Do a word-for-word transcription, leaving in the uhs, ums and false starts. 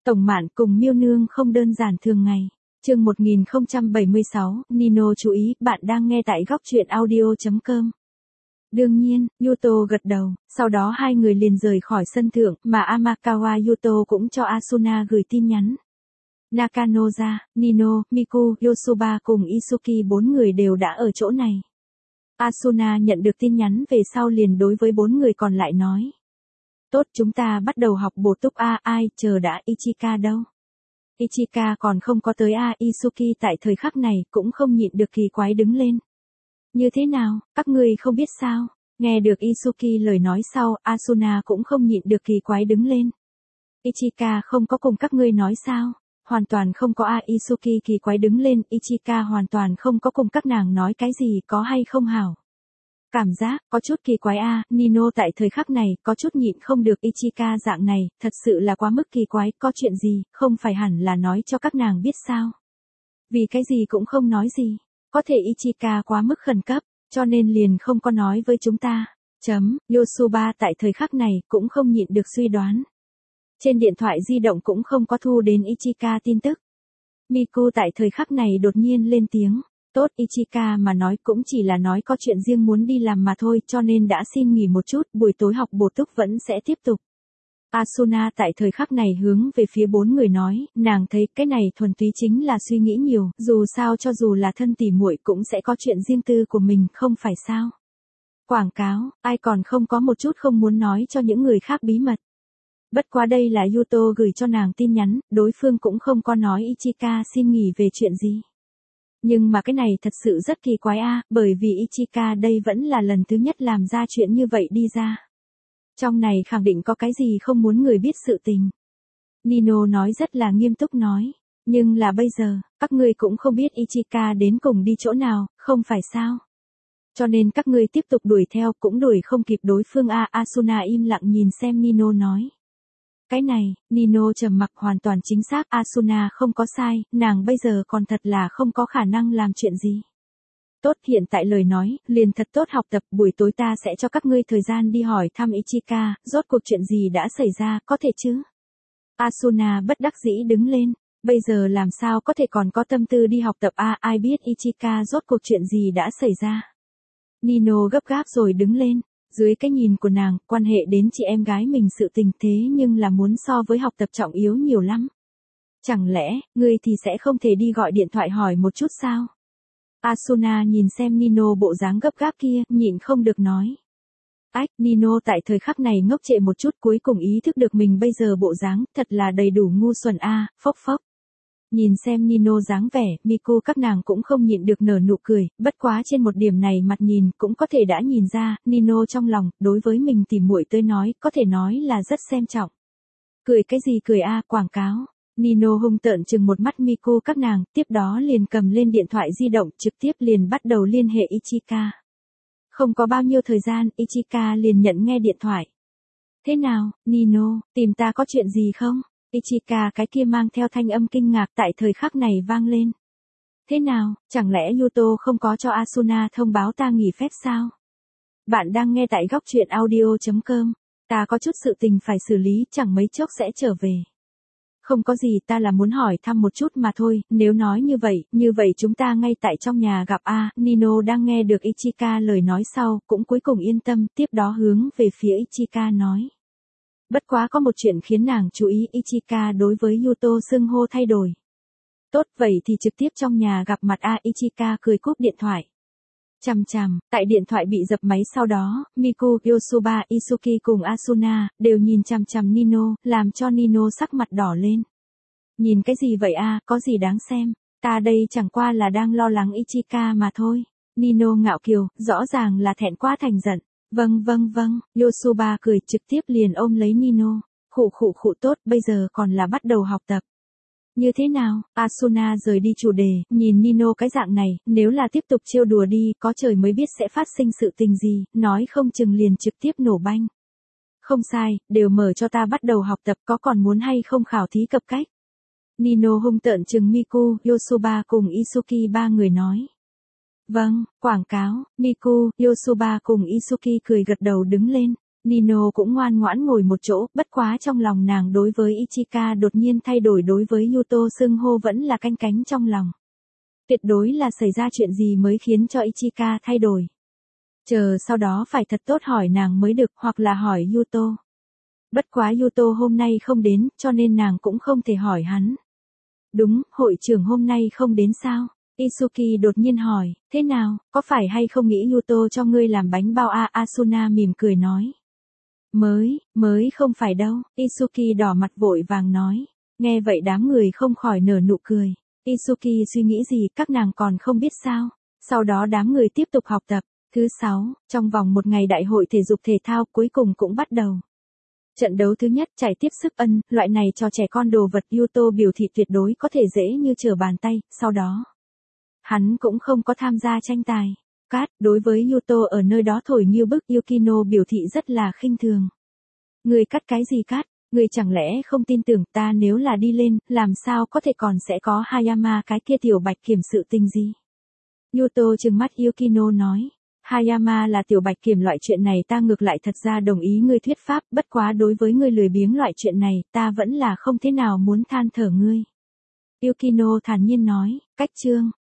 Tổng Mạn cùng Miêu Nương không đơn giản thường ngày. Chương một nghìn không trăm bảy mươi sáu, Nino chú ý, bạn đang nghe tại góc truyện audio chấm com. Đương nhiên, Yuto gật đầu, sau đó hai người liền rời khỏi sân thượng, mà Amakawa Yuto cũng cho Asuna gửi tin nhắn. Nakanoza, Nino, Miku, Yosuba cùng Isuki bốn người đều đã ở chỗ này. Asuna nhận được tin nhắn về sau liền đối với bốn người còn lại nói. Tốt, chúng ta bắt đầu học bổ túc a, ai, chờ đã, Ichika đâu? Ichika còn không có tới a, Isuki tại thời khắc này cũng không nhịn được kỳ quái đứng lên. Như thế nào, các ngươi không biết sao? Nghe được Isuki lời nói sau, Asuna cũng không nhịn được kỳ quái đứng lên. Ichika không có cùng các ngươi nói sao? Hoàn toàn không có a, Isuki kỳ quái đứng lên, Ichika hoàn toàn không có cùng các nàng nói cái gì, có hay không hảo? Cảm giác, có chút kỳ quái a, Nino tại thời khắc này, có chút nhịn không được Ichika dạng này, thật sự là quá mức kỳ quái, có chuyện gì, không phải hẳn là nói cho các nàng biết sao? Vì cái gì cũng không nói gì, có thể Ichika quá mức khẩn cấp, cho nên liền không có nói với chúng ta. Chấm, Yosuba tại thời khắc này, cũng không nhịn được suy đoán. Trên điện thoại di động cũng không có thu đến Ichika tin tức. Miku tại thời khắc này đột nhiên lên tiếng. Tốt, Ichika mà nói cũng chỉ là nói có chuyện riêng muốn đi làm mà thôi, cho nên đã xin nghỉ một chút, buổi tối học bổ túc vẫn sẽ tiếp tục. Asuna tại thời khắc này hướng về phía bốn người nói, nàng thấy cái này thuần túy chính là suy nghĩ nhiều, dù sao cho dù là thân tỉ muội cũng sẽ có chuyện riêng tư của mình, không phải sao? Quảng cáo, ai còn không có một chút không muốn nói cho những người khác bí mật. Bất quá đây là Yuto gửi cho nàng tin nhắn, đối phương cũng không có nói Ichika xin nghỉ về chuyện gì. Nhưng mà cái này thật sự rất kỳ quái a, bởi vì Ichika đây vẫn là lần thứ nhất làm ra chuyện như vậy đi ra. Trong này khẳng định có cái gì không muốn người biết sự tình. Nino nói rất là nghiêm túc nói, nhưng là bây giờ, các ngươi cũng không biết Ichika đến cùng đi chỗ nào, không phải sao? Cho nên các ngươi tiếp tục đuổi theo cũng đuổi không kịp đối phương a, Asuna im lặng nhìn xem Nino nói. Cái này, Nino trầm mặc hoàn toàn chính xác, Asuna không có sai, nàng bây giờ còn thật là không có khả năng làm chuyện gì. Tốt, hiện tại lời nói, liền thật tốt học tập, buổi tối ta sẽ cho các ngươi thời gian đi hỏi thăm Ichika, rốt cuộc chuyện gì đã xảy ra, có thể chứ? Asuna bất đắc dĩ đứng lên, bây giờ làm sao có thể còn có tâm tư đi học tập a, ai biết Ichika rốt cuộc chuyện gì đã xảy ra. Nino gấp gáp rồi đứng lên. Dưới cái nhìn của nàng, quan hệ đến chị em gái mình sự tình thế nhưng là muốn so với học tập trọng yếu nhiều lắm. Chẳng lẽ, ngươi thì sẽ không thể đi gọi điện thoại hỏi một chút sao? Asuna nhìn xem Nino bộ dáng gấp gáp kia, nhịn không được nói. Ách, Nino tại thời khắc này ngốc trệ một chút, cuối cùng ý thức được mình bây giờ bộ dáng, thật là đầy đủ ngu xuẩn a, à, phốc phốc. Nhìn xem Nino dáng vẻ, Miku các nàng cũng không nhịn được nở nụ cười, bất quá trên một điểm này mặt nhìn cũng có thể đã nhìn ra, Nino trong lòng, đối với mình tỉ muội tới nói, có thể nói là rất xem trọng. Cười cái gì cười a, à, quảng cáo. Nino hung tợn chừng một mắt Miku các nàng, tiếp đó liền cầm lên điện thoại di động, trực tiếp liền bắt đầu liên hệ Ichika. Không có bao nhiêu thời gian, Ichika liền nhận nghe điện thoại. Thế nào, Nino, tìm ta có chuyện gì không? Ichika cái kia mang theo thanh âm kinh ngạc tại thời khắc này vang lên. Thế nào, chẳng lẽ Yuto không có cho Asuna thông báo ta nghỉ phép sao? Bạn đang nghe tại góc truyện audio chấm com, ta có chút sự tình phải xử lý, chẳng mấy chốc sẽ trở về. Không có gì, ta là muốn hỏi thăm một chút mà thôi, nếu nói như vậy, như vậy chúng ta ngay tại trong nhà gặp a, Nino đang nghe được Ichika lời nói sau, cũng cuối cùng yên tâm, tiếp đó hướng về phía Ichika nói. Bất quá có một chuyện khiến nàng chú ý, Ichika đối với Yuto xưng hô thay đổi. Tốt, vậy thì trực tiếp trong nhà gặp mặt a, Ichika cười cúp điện thoại. Chằm chằm, tại điện thoại bị dập máy sau đó, Miku, Yosuba, Isuki cùng Asuna, đều nhìn chằm chằm Nino, làm cho Nino sắc mặt đỏ lên. Nhìn cái gì vậy a, có gì đáng xem, ta đây chẳng qua là đang lo lắng Ichika mà thôi. Nino ngạo kiều, rõ ràng là thẹn quá thành giận. Vâng vâng vâng, Yosuba cười trực tiếp liền ôm lấy Nino. Khụ khụ khụ tốt, bây giờ còn là bắt đầu học tập. Như thế nào, Asuna rời đi chủ đề, nhìn Nino cái dạng này, nếu là tiếp tục trêu đùa đi, có trời mới biết sẽ phát sinh sự tình gì, nói không chừng liền trực tiếp nổ banh. Không sai, đều mở cho ta bắt đầu học tập, có còn muốn hay không khảo thí cập cách. Nino hung tợn chừng Miku, Yosuba cùng Isuki ba người nói. Vâng, quảng cáo, Miku, Yosuba cùng Isuki cười gật đầu đứng lên. Nino cũng ngoan ngoãn ngồi một chỗ, bất quá trong lòng nàng đối với Ichika đột nhiên thay đổi, đối với Yuto xưng hô vẫn là canh cánh trong lòng. Tuyệt đối là xảy ra chuyện gì mới khiến cho Ichika thay đổi. Chờ sau đó phải thật tốt hỏi nàng mới được, hoặc là hỏi Yuto. Bất quá Yuto hôm nay không đến, cho nên nàng cũng không thể hỏi hắn. Đúng, hội trưởng hôm nay không đến sao? Isuki đột nhiên hỏi, thế nào, có phải hay không nghĩ Yuto cho ngươi làm bánh bao à? Asuna mỉm cười nói. Mới, mới không phải đâu, Isuki đỏ mặt vội vàng nói. Nghe vậy đám người không khỏi nở nụ cười. Isuki suy nghĩ gì, các nàng còn không biết sao. Sau đó đám người tiếp tục học tập. Thứ sáu, trong vòng một ngày đại hội thể dục thể thao cuối cùng cũng bắt đầu. Trận đấu thứ nhất chạy tiếp sức ân, loại này cho trẻ con đồ vật Yuto biểu thị tuyệt đối có thể dễ như trở bàn tay, sau đó. Hắn cũng không có tham gia tranh tài. Cát, đối với Yuto ở nơi đó thổi như bức, Yukino biểu thị rất là khinh thường. Người cắt cái gì cắt, người chẳng lẽ không tin tưởng ta, nếu là đi lên, làm sao có thể còn sẽ có Hayama cái kia tiểu bạch kiểm sự tình gì. Yuto trừng mắt Yukino nói. Hayama là tiểu bạch kiểm loại chuyện này ta ngược lại thật ra đồng ý ngươi thuyết pháp, bất quá đối với ngươi lười biếng loại chuyện này, ta vẫn là không thế nào muốn than thở ngươi. Yukino thản nhiên nói, cách chương,